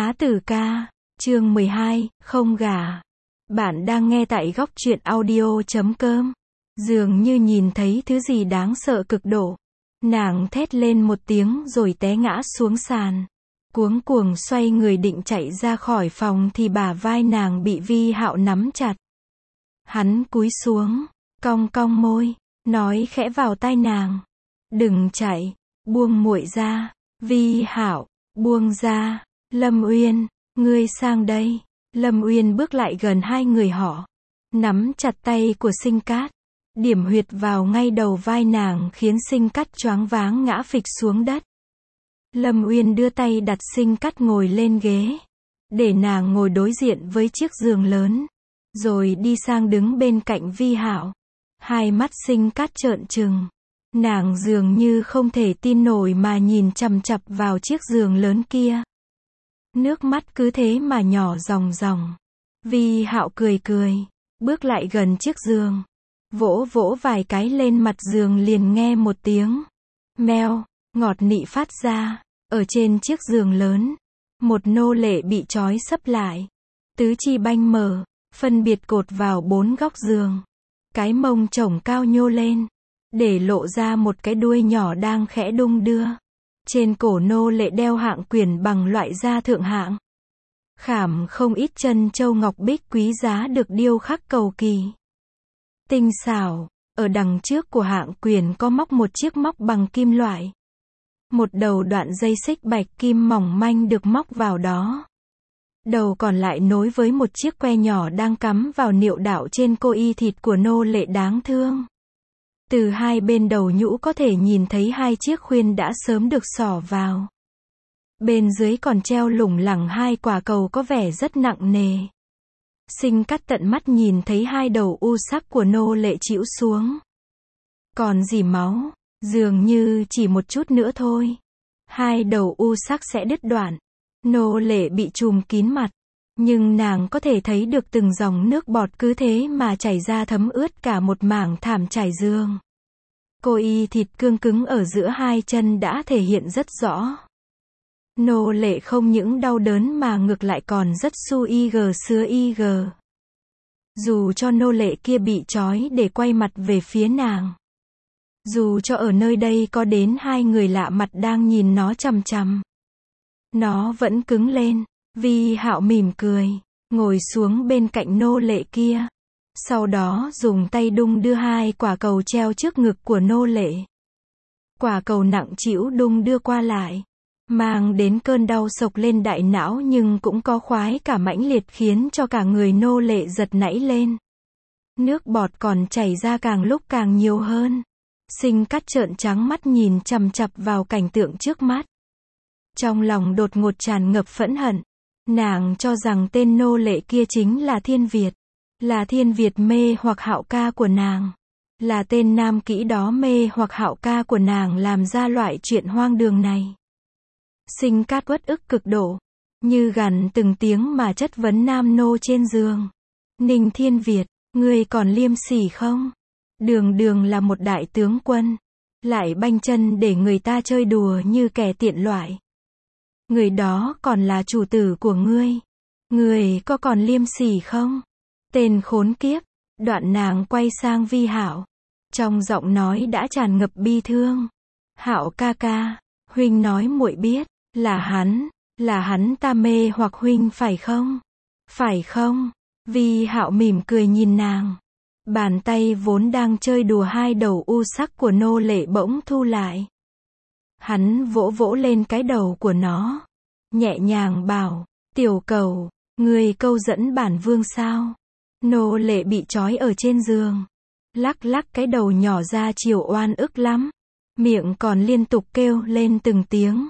Bá Tử Ca, chương 12, không gả. Bạn đang nghe tại góc truyện audio.com. Dường như nhìn thấy thứ gì đáng sợ cực độ. Nàng thét lên một tiếng rồi té ngã xuống sàn. Cuống cuồng xoay người định chạy ra khỏi phòng thì bả vai nàng bị Vi Hạo nắm chặt. Hắn cúi xuống, cong cong môi, nói khẽ vào tai nàng. Đừng chạy, buông muội ra. Vi Hạo, buông ra. Lâm Uyên, ngươi sang đây. Lâm Uyên bước lại gần hai người họ, nắm chặt tay của Sinh Cát, điểm huyệt vào ngay đầu vai nàng khiến Sinh Cát choáng váng ngã phịch xuống đất. Lâm Uyên đưa tay đặt Sinh Cát ngồi lên ghế, để nàng ngồi đối diện với chiếc giường lớn, rồi đi sang đứng bên cạnh Vi Hạo. Hai mắt Sinh Cát trợn trừng, nàng dường như không thể tin nổi mà nhìn chằm chằm vào chiếc giường lớn kia. Nước mắt cứ thế mà nhỏ ròng ròng. Vi Hạo cười cười, bước lại gần chiếc giường, vỗ vỗ vài cái lên mặt giường liền nghe một tiếng meo ngọt nị phát ra. Ở trên chiếc giường lớn, một nô lệ bị trói xấp lại, tứ chi banh mở, phân biệt cột vào bốn góc giường. Cái mông chổng cao nhô lên, để lộ ra một cái đuôi nhỏ đang khẽ đung đưa. Trên cổ nô lệ đeo hạng quyển bằng loại da thượng hạng, khảm không ít chân châu ngọc bích quý giá được điêu khắc cầu kỳ, tinh xảo. Ở đằng trước của hạng quyển có móc một chiếc móc bằng kim loại. Một đầu đoạn dây xích bạch kim mỏng manh được móc vào đó. Đầu còn lại nối với một chiếc que nhỏ đang cắm vào niệu đạo trên cô y thịt của nô lệ đáng thương. Từ hai bên đầu nhũ có thể nhìn thấy hai chiếc khuyên đã sớm được xỏ vào. Bên dưới còn treo lủng lẳng hai quả cầu có vẻ rất nặng nề. Sinh Cát tận mắt nhìn thấy hai đầu u sắc của nô lệ chĩu xuống. Còn gì máu, dường như chỉ một chút nữa thôi, hai đầu u sắc sẽ đứt đoạn. Nô lệ bị trùm kín mặt, nhưng nàng có thể thấy được từng dòng nước bọt cứ thế mà chảy ra thấm ướt cả một mảng thảm trải giường. Cô y thịt cương cứng ở giữa hai chân đã thể hiện rất rõ. Nô lệ không những đau đớn mà ngược lại còn rất xưa ig. Dù cho nô lệ kia bị trói để quay mặt về phía nàng, dù cho ở nơi đây có đến hai người lạ mặt đang nhìn nó chằm chằm, nó vẫn cứng lên. Vi Hạo mỉm cười, ngồi xuống bên cạnh nô lệ kia. Sau đó dùng tay đung đưa hai quả cầu treo trước ngực của nô lệ. Quả cầu nặng trĩu đung đưa qua lại, mang đến cơn đau sộc lên đại não nhưng cũng có khoái cả mãnh liệt khiến cho cả người nô lệ giật nảy lên. Nước bọt còn chảy ra càng lúc càng nhiều hơn. Sinh Cát trợn trắng mắt nhìn chằm chằm vào cảnh tượng trước mắt. Trong lòng đột ngột tràn ngập phẫn hận. Nàng cho rằng tên nô lệ kia chính là Thiên Việt. Là Thiên Việt mê hoặc Hạo ca của nàng. Là tên nam kỹ đó mê hoặc Hạo ca của nàng làm ra loại chuyện hoang đường này. Sinh Cát uất ức cực độ, như gằn từng tiếng mà chất vấn nam nô trên giường. Ninh Thiên Việt, ngươi còn liêm sỉ không? Đường đường là một đại tướng quân, lại banh chân để người ta chơi đùa như kẻ tiện loại. Người đó còn là chủ tử của ngươi. Ngươi có còn liêm sỉ không? Tên khốn kiếp. Đoạn nàng quay sang Vi Hạo, trong giọng nói đã tràn ngập bi thương. Hạo ca ca, huynh nói muội biết, là hắn ta mê hoặc huynh phải không? Phải không? Vi Hạo mỉm cười nhìn nàng. Bàn tay vốn đang chơi đùa hai đầu u sắc của nô lệ bỗng thu lại. Hắn vỗ vỗ lên cái đầu của nó, nhẹ nhàng bảo, tiểu cầu, ngươi câu dẫn bản vương sao? Nô lệ bị trói ở trên giường, lắc lắc cái đầu nhỏ ra chiều oan ức lắm, miệng còn liên tục kêu lên từng tiếng,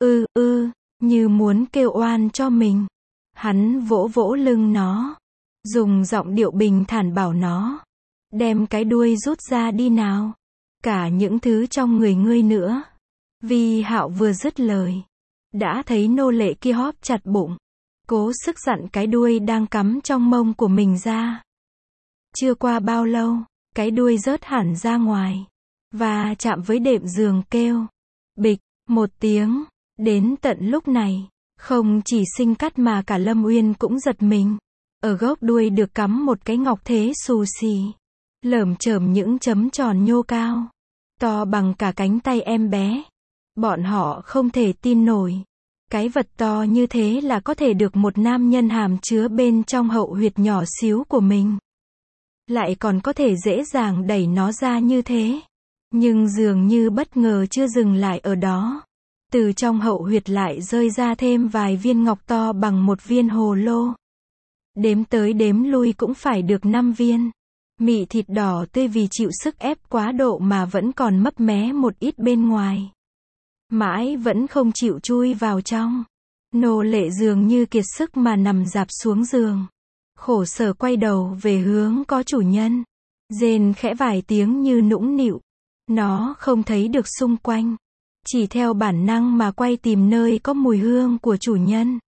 như muốn kêu oan cho mình. Hắn vỗ vỗ lưng nó, dùng giọng điệu bình thản bảo nó, đem cái đuôi rút ra đi nào, cả những thứ trong người ngươi nữa. Vi Hạo vừa dứt lời, đã thấy nô lệ kia hóp chặt bụng, cố sức dặn cái đuôi đang cắm trong mông của mình ra. Chưa qua bao lâu, cái đuôi rớt hẳn ra ngoài, và chạm với đệm giường kêu, bịch, một tiếng. Đến tận lúc này, Không chỉ Sinh Cát mà cả Lâm Uyên cũng giật mình. Ở gốc đuôi được cắm một cái ngọc thế xù xì, lởm chởm những chấm tròn nhô cao, to bằng cả cánh tay em bé. Bọn họ không thể tin nổi. Cái vật to như thế là có thể được một nam nhân hàm chứa bên trong hậu huyệt nhỏ xíu của mình. Lại còn có thể dễ dàng đẩy nó ra như thế. Nhưng dường như bất ngờ chưa dừng lại ở đó. Từ trong hậu huyệt lại rơi ra thêm vài viên ngọc to bằng một viên hồ lô. Đếm tới đếm lui cũng phải được 5 viên. Mị thịt đỏ tươi vì chịu sức ép quá độ mà vẫn còn mấp mé một ít bên ngoài. Mãi vẫn không chịu chui vào trong. Nô lệ dường như kiệt sức mà nằm rạp xuống giường. Khổ sở quay đầu về hướng có chủ nhân. Rên khẽ vài tiếng như nũng nịu. Nó không thấy được xung quanh. Chỉ theo bản năng mà quay tìm nơi có mùi hương của chủ nhân.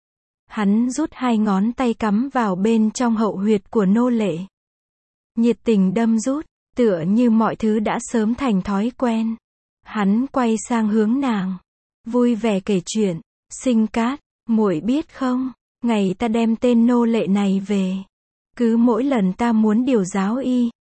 Hắn rút 2 ngón tay cắm vào bên trong hậu huyệt của nô lệ. Nhiệt tình đâm rút, tựa như mọi thứ đã sớm thành thói quen. Hắn quay sang hướng nàng, vui vẻ kể chuyện. Sinh Cát, muội biết không, ngày ta đem tên nô lệ này về, cứ mỗi lần ta muốn điều giáo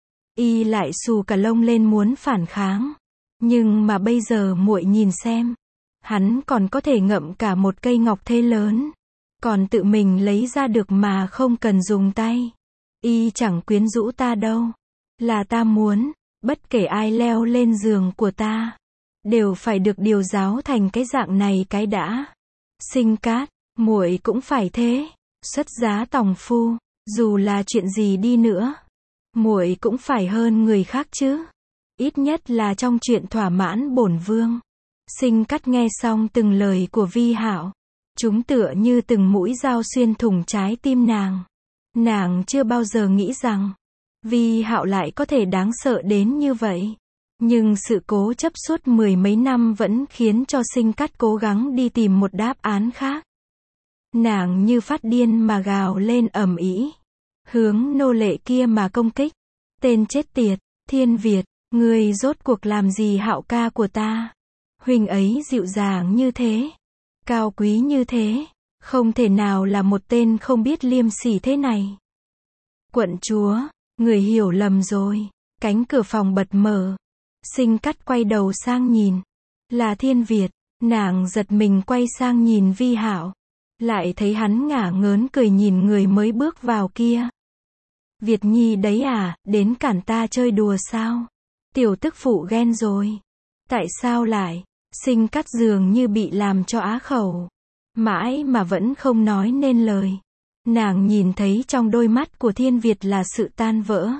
y lại xù cả lông lên muốn phản kháng. Nhưng mà bây giờ muội nhìn xem, hắn còn có thể ngậm cả một cây ngọc thế lớn, còn tự mình lấy ra được mà không cần dùng tay. Y chẳng quyến rũ ta đâu. Là ta muốn, bất kể ai leo lên giường của ta, đều phải được điều giáo thành cái dạng này cái đã. Sinh Cát, muội cũng phải thế. Xuất giá tòng phu, dù là chuyện gì đi nữa, muội cũng phải hơn người khác chứ. Ít nhất là trong chuyện thỏa mãn bổn vương. Sinh Cát nghe xong từng lời của Vi Hạo, chúng tựa như từng mũi dao xuyên thủng trái tim nàng. Nàng chưa bao giờ nghĩ rằng Vi Hạo lại có thể đáng sợ đến như vậy. Nhưng sự cố chấp suốt 10 mấy năm vẫn khiến cho Sinh Cát cố gắng đi tìm một đáp án khác. Nàng như phát điên mà gào lên ầm ĩ, hướng nô lệ kia mà công kích. Tên chết tiệt, Thiên Việt, ngươi rốt cuộc làm gì Hạo ca của ta? Huynh ấy dịu dàng như thế, cao quý như thế, không thể nào là một tên không biết liêm sỉ thế này. Quận chúa, người hiểu lầm rồi. Cánh cửa phòng bật mở. Sinh Cát quay đầu sang nhìn. Là Thiên Việt. Nàng giật mình quay sang nhìn Vi Hạo. Lại thấy hắn ngả ngớn cười nhìn người mới bước vào kia. Việt Nhi đấy à, đến cản ta chơi đùa sao? Tiểu tức phụ ghen rồi. Tại sao lại? Sinh Cát dường như bị làm cho á khẩu. Mãi mà vẫn không nói nên lời. Nàng nhìn thấy trong đôi mắt của Thiên Việt là sự tan vỡ.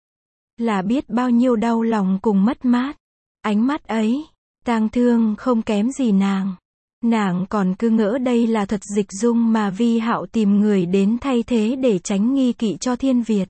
Là biết bao nhiêu đau lòng cùng mất mát. Ánh mắt ấy, tang thương không kém gì nàng. Nàng còn cứ ngỡ đây là thật dịch dung mà Vi Hạo tìm người đến thay thế để tránh nghi kỵ cho Thiên Việt.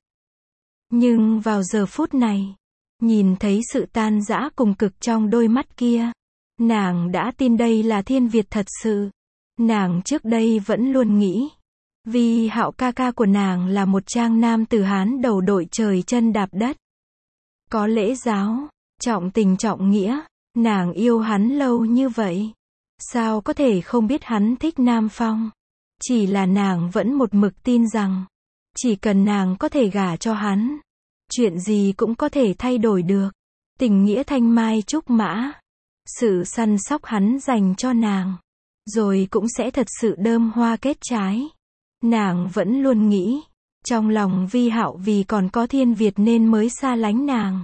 Nhưng vào giờ phút này, nhìn thấy sự tan rã cùng cực trong đôi mắt kia, nàng đã tin đây là Thiên Việt thật sự. Nàng trước đây vẫn luôn nghĩ, Vi Hạo ca ca của nàng là một trang nam tử Hán đầu đội trời chân đạp đất. Có lễ giáo, trọng tình trọng nghĩa, nàng yêu hắn lâu như vậy. Sao có thể không biết hắn thích Nam Phong? Chỉ là nàng vẫn một mực tin rằng, chỉ cần nàng có thể gả cho hắn, chuyện gì cũng có thể thay đổi được. Tình nghĩa thanh mai trúc mã, sự săn sóc hắn dành cho nàng, rồi cũng sẽ thật sự đơm hoa kết trái. Nàng vẫn luôn nghĩ, trong lòng Vi Hạo vì còn có Thiên Việt nên mới xa lánh nàng.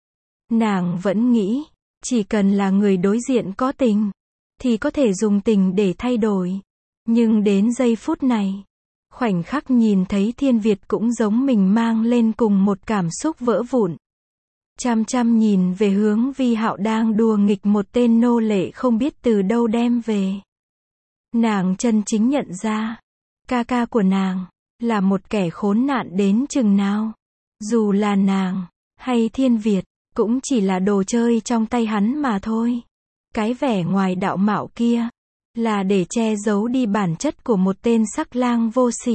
Nàng vẫn nghĩ, chỉ cần là người đối diện có tình, thì có thể dùng tình để thay đổi. Nhưng đến giây phút này, khoảnh khắc nhìn thấy Thiên Việt cũng giống mình mang lên cùng một cảm xúc vỡ vụn. Chăm chăm nhìn về hướng Vi Hạo đang đùa nghịch một tên nô lệ không biết từ đâu đem về. Nàng chân chính nhận ra, ca ca của nàng, là một kẻ khốn nạn đến chừng nào. Dù là nàng, hay Thiên Việt, cũng chỉ là đồ chơi trong tay hắn mà thôi. Cái vẻ ngoài đạo mạo kia, là để che giấu đi bản chất của một tên sắc lang vô sỉ.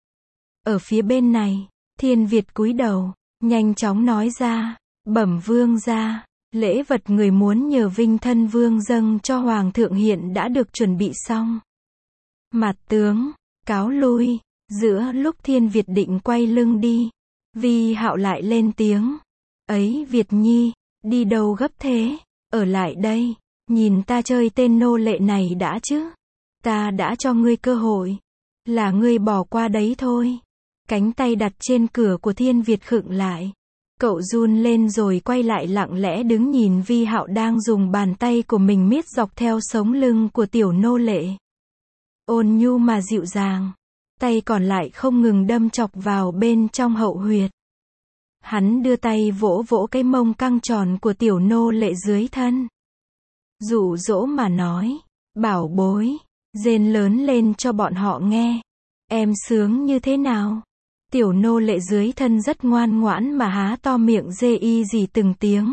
Ở phía bên này, Thiên Việt cúi đầu, nhanh chóng nói ra, bẩm vương gia, lễ vật người muốn nhờ Vinh thân vương dâng cho hoàng thượng hiện đã được chuẩn bị xong. Mặt tướng, cáo lui. Giữa lúc Thiên Việt định quay lưng đi, Vi Hạo lại lên tiếng. Ấy Việt Nhi, đi đâu gấp thế? Ở lại đây, nhìn ta chơi tên nô lệ này đã chứ. Ta đã cho ngươi cơ hội. Là ngươi bỏ qua đấy thôi. Cánh tay đặt trên cửa của Thiên Việt khựng lại. Cậu run lên rồi quay lại lặng lẽ đứng nhìn Vi Hạo đang dùng bàn tay của mình miết dọc theo sống lưng của tiểu nô lệ. Ôn nhu mà dịu dàng. Tay còn lại không ngừng đâm chọc vào bên trong hậu huyệt. Hắn đưa tay vỗ vỗ cái mông căng tròn của tiểu nô lệ dưới thân. Dụ dỗ mà nói. Bảo bối. Rên lớn lên cho bọn họ nghe. Em sướng như thế nào? Tiểu nô lệ dưới thân rất ngoan ngoãn mà há to miệng rê y gì từng tiếng.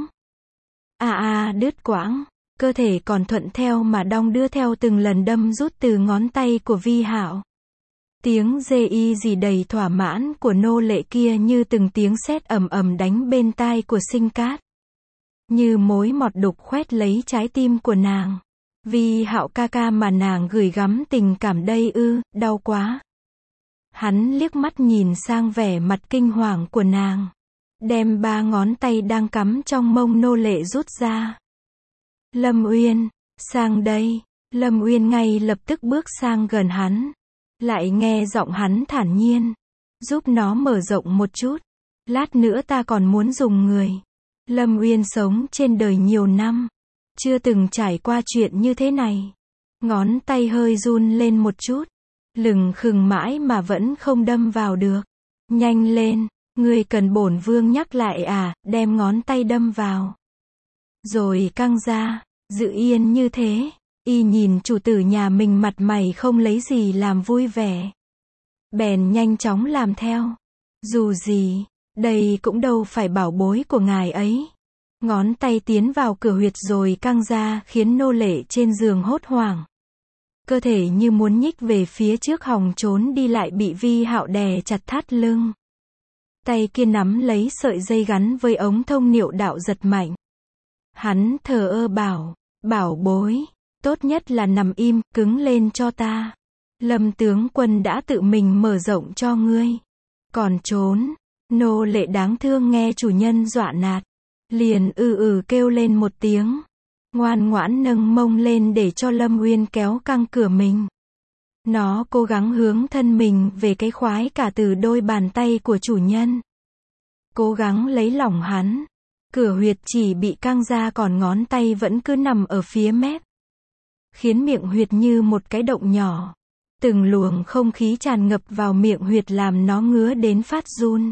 Đứt quãng. Cơ thể còn thuận theo mà đong đưa theo từng lần đâm rút từ ngón tay của Vi Hạo. Tiếng rê y gì đầy thỏa mãn của nô lệ kia như từng tiếng sét ầm ầm đánh bên tai của Sinh Cát. Như mối mọt đục khoét lấy trái tim của nàng. Vi Hạo ca ca mà nàng gửi gắm tình cảm đây ư, đau quá. Hắn liếc mắt nhìn sang vẻ mặt kinh hoàng của nàng. Đem 3 ngón tay đang cắm trong mông nô lệ rút ra. Lâm Uyên, sang đây. Lâm Uyên ngay lập tức bước sang gần hắn. Lại nghe giọng hắn thản nhiên. Giúp nó mở rộng một chút. Lát nữa ta còn muốn dùng người. Lâm Uyên sống trên đời nhiều năm. Chưa từng trải qua chuyện như thế này. Ngón tay hơi run lên một chút. Lừng khừng mãi mà vẫn không đâm vào được. Nhanh lên, ngươi cần bổn vương nhắc lại à, đem ngón tay đâm vào. Rồi căng ra, giữ yên như thế. Y nhìn chủ tử nhà mình mặt mày không lấy gì làm vui vẻ. Bèn nhanh chóng làm theo. Dù gì, đây cũng đâu phải bảo bối của ngài ấy. Ngón tay tiến vào cửa huyệt rồi căng ra khiến nô lệ trên giường hốt hoảng. Cơ thể như muốn nhích về phía trước hòng trốn đi lại bị Vi Hạo đè chặt thắt lưng. Tay kia nắm lấy sợi dây gắn với ống thông niệu đạo giật mạnh. Hắn thờ ơ bảo, bảo bối, tốt nhất là nằm im, cứng lên cho ta. Lâm tướng quân đã tự mình mở rộng cho ngươi. Còn trốn, nô lệ đáng thương nghe chủ nhân dọa nạt. Liền kêu lên một tiếng. Ngoan ngoãn nâng mông lên để cho Lâm Uyên kéo căng cửa mình. Nó cố gắng hướng thân mình về cái khoái cả từ đôi bàn tay của chủ nhân. Cố gắng lấy lỏng hắn. Cửa huyệt chỉ bị căng ra còn ngón tay vẫn cứ nằm ở phía mép. Khiến miệng huyệt như một cái động nhỏ. Từng luồng không khí tràn ngập vào miệng huyệt làm nó ngứa đến phát run.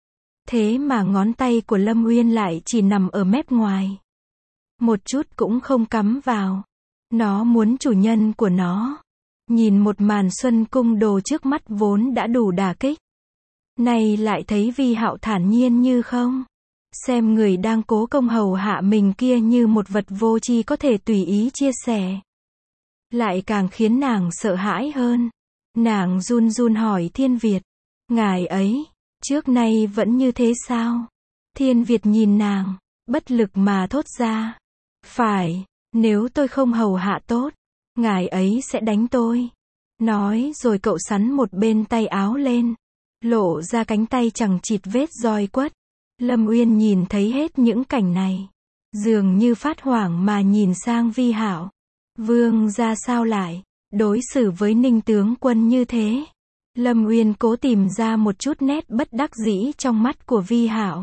Thế mà ngón tay của Lâm Uyên lại chỉ nằm ở mép ngoài. Một chút cũng không cắm vào. Nó muốn chủ nhân của nó. Nhìn một màn xuân cung đồ trước mắt vốn đã đủ đả kích. Này lại thấy Vi Hạo thản nhiên như không. Xem người đang cố công hầu hạ mình kia như một vật vô tri có thể tùy ý chia sẻ. Lại càng khiến nàng sợ hãi hơn. Nàng run run hỏi Thiên Việt. Ngài ấy, trước nay vẫn như thế sao? Thiên Việt nhìn nàng, bất lực mà thốt ra. Phải, nếu tôi không hầu hạ tốt, ngài ấy sẽ đánh tôi. Nói rồi cậu sắn một bên tay áo lên. Lộ ra cánh tay chằng chịt vết roi quất. Lâm Uyên nhìn thấy hết những cảnh này. Dường như phát hoảng mà nhìn sang Vi Hạo. Vương ra sao lại đối xử với Ninh tướng quân như thế? Lâm Uyên cố tìm ra một chút nét bất đắc dĩ trong mắt của Vi Hạo.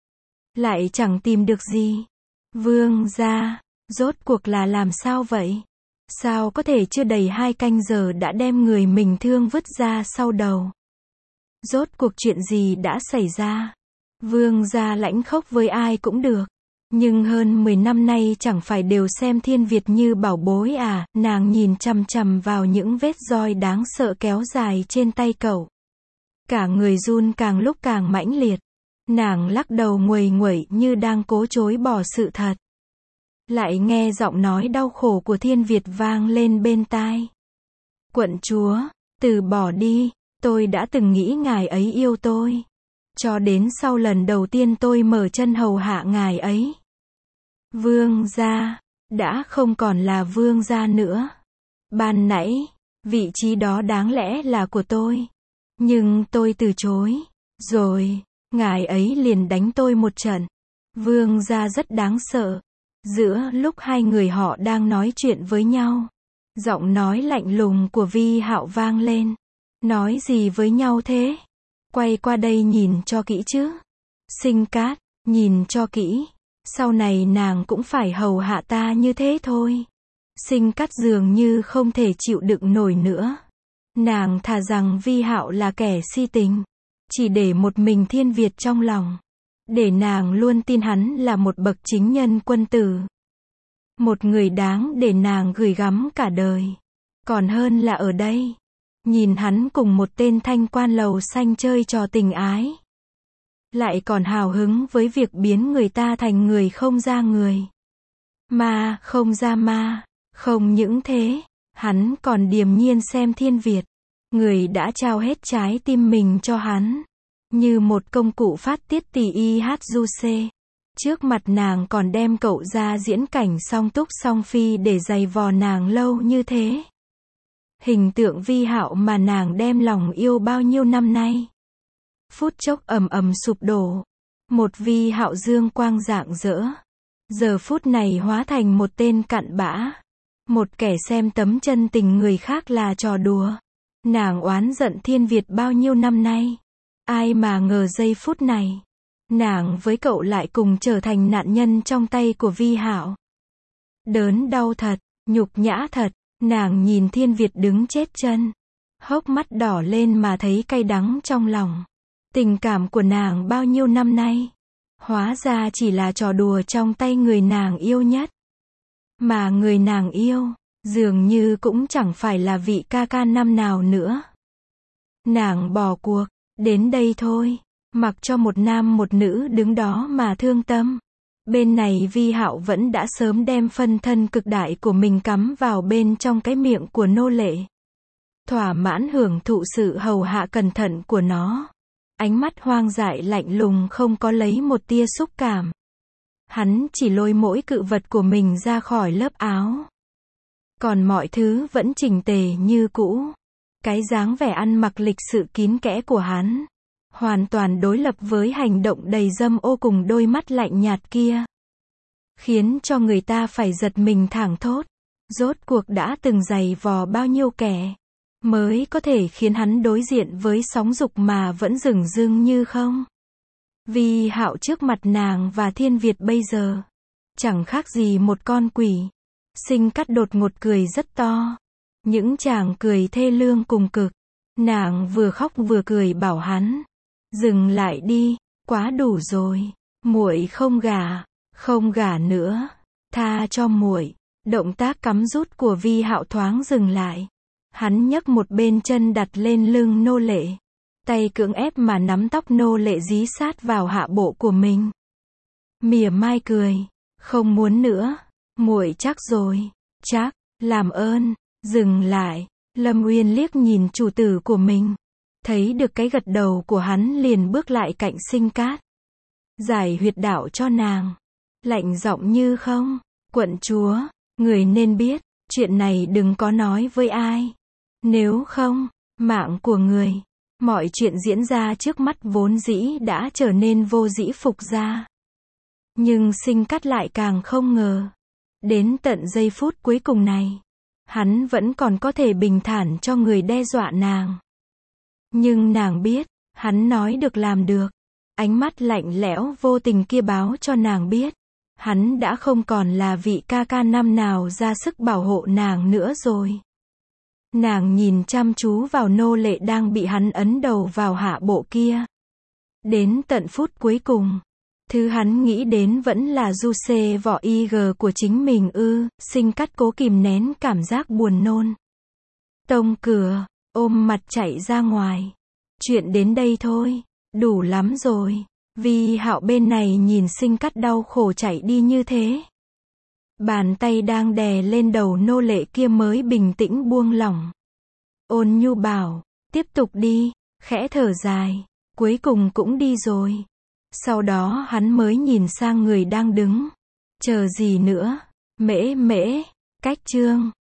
Lại chẳng tìm được gì. Vương ra, rốt cuộc là làm sao vậy? Sao có thể chưa đầy 2 canh giờ đã đem người mình thương vứt ra sau đầu? Rốt cuộc chuyện gì đã xảy ra? Vương gia lãnh khốc với ai cũng được. Nhưng hơn 10 năm nay chẳng phải đều xem Thiên Việt như bảo bối à? Nàng nhìn chằm chằm vào những vết roi đáng sợ kéo dài trên tay cậu. Cả người run càng lúc càng mãnh liệt. Nàng lắc đầu nguầy nguẩy như đang cố chối bỏ sự thật. Lại nghe giọng nói đau khổ của Thiên Việt vang lên bên tai. Quận chúa, từ bỏ đi, tôi đã từng nghĩ ngài ấy yêu tôi. Cho đến sau lần đầu tiên tôi mở chân hầu hạ ngài ấy. Vương gia, đã không còn là vương gia nữa. Ban nãy, Vị trí đó đáng lẽ là của tôi. Nhưng tôi từ chối. Rồi, ngài ấy liền đánh tôi một trận. Vương gia rất đáng sợ. Giữa lúc hai người họ đang nói chuyện với nhau, giọng nói lạnh lùng của Vi Hạo vang lên. Nói gì với nhau thế? Quay qua đây nhìn cho kỹ chứ. Sinh Cát, nhìn cho kỹ. Sau này nàng cũng phải hầu hạ ta như thế thôi. Sinh Cát dường như không thể chịu đựng nổi nữa. Nàng thà rằng Vi Hạo là kẻ si tình, chỉ để một mình Thiên Việt trong lòng. Để nàng luôn tin hắn là một bậc chính nhân quân tử. Một người đáng để nàng gửi gắm cả đời. Còn hơn là ở đây, nhìn hắn cùng một tên thanh quan lầu xanh chơi trò tình ái. Lại còn hào hứng với việc biến người ta thành người không ra người. Ma không ra ma. Không những thế, hắn còn điềm nhiên xem Thiên Việt, người đã trao hết trái tim mình cho hắn, như một công cụ phát tiết tỳ y hát du xê. Trước mặt nàng còn đem cậu ra diễn cảnh song túc song phi để giày vò nàng lâu như thế. Hình tượng Vi Hạo mà nàng đem lòng yêu bao nhiêu năm nay, phút chốc ầm ầm sụp đổ. Một Vi Hạo dương quang rạng rỡ, giờ phút này hóa thành một tên cặn bã. Một kẻ xem tấm chân tình người khác là trò đùa. Nàng oán giận Thiên Việt bao nhiêu năm nay. Ai mà ngờ giây phút này, nàng với cậu lại cùng trở thành nạn nhân trong tay của Vi Hạo. Đớn đau thật, nhục nhã thật. Nàng nhìn Thiên Việt đứng chết chân, hốc mắt đỏ lên mà thấy cay đắng trong lòng. Tình cảm của nàng bao nhiêu năm nay, hóa ra chỉ là trò đùa trong tay người nàng yêu nhất. Mà người nàng yêu, dường như cũng chẳng phải là vị ca ca năm nào nữa. Nàng bỏ cuộc, đến đây thôi, mặc cho một nam một nữ đứng đó mà thương tâm. Bên này Vi Hạo vẫn đã sớm đem phân thân cực đại của mình cắm vào bên trong cái miệng của nô lệ. Thỏa mãn hưởng thụ sự hầu hạ cẩn thận của nó. Ánh mắt hoang dại lạnh lùng không có lấy một tia xúc cảm. Hắn chỉ lôi mỗi cự vật của mình ra khỏi lớp áo. Còn mọi thứ vẫn chỉnh tề như cũ. Cái dáng vẻ ăn mặc lịch sự kín kẽ của hắn hoàn toàn đối lập với hành động đầy dâm ô cùng đôi mắt lạnh nhạt kia. Khiến cho người ta phải giật mình thảng thốt. Rốt cuộc đã từng giày vò bao nhiêu kẻ mới có thể khiến hắn đối diện với sóng dục mà vẫn dửng dưng như không. Vi Hạo trước mặt nàng và Thiên Việt bây giờ chẳng khác gì một con quỷ. Sinh Cát đột ngột cười rất to. Những chàng cười thê lương cùng cực. Nàng vừa khóc vừa cười bảo hắn, dừng lại đi, quá đủ rồi, muội không gả nữa, tha cho muội. Động tác cắm rút của Vi Hạo thoáng dừng lại. Hắn nhấc một bên chân đặt lên lưng nô lệ, tay cưỡng ép mà nắm tóc nô lệ dí sát vào hạ bộ của mình. Mỉa mai cười, không muốn nữa, muội chắc rồi, chắc, làm ơn, dừng lại. Lâm Uyên liếc nhìn chủ tử của mình, thấy được cái gật đầu của hắn liền bước lại cạnh Sinh Cát. Giải huyệt đạo cho nàng, lạnh giọng như không, quận chúa, người nên biết, chuyện này đừng có nói với ai. Nếu không, mạng của người, mọi chuyện diễn ra trước mắt vốn dĩ đã trở nên vô dĩ phục ra. Nhưng Sinh Cát lại càng không ngờ, đến tận giây phút cuối cùng này, hắn vẫn còn có thể bình thản cho người đe dọa nàng. Nhưng nàng biết, hắn nói được làm được. Ánh mắt lạnh lẽo vô tình kia báo cho nàng biết, hắn đã không còn là vị ca ca năm nào ra sức bảo hộ nàng nữa rồi. Nàng nhìn chăm chú vào nô lệ đang bị hắn ấn đầu vào hạ bộ kia. Đến tận phút cuối cùng, thứ hắn nghĩ đến vẫn là du xê vỏ IG của chính mình ư. Sinh Cát cố kìm nén cảm giác buồn nôn. Tông cửa, ôm mặt chạy ra ngoài. Chuyện đến đây thôi, đủ lắm rồi. Vi Hạo bên này nhìn Sinh Cát đau khổ chạy đi như thế. Bàn tay đang đè lên đầu nô lệ kia mới bình tĩnh buông lỏng. Ôn nhu bảo, tiếp tục đi, khẽ thở dài, cuối cùng cũng đi rồi. Sau đó hắn mới nhìn sang người đang đứng. Chờ gì nữa, mễ, cách chương.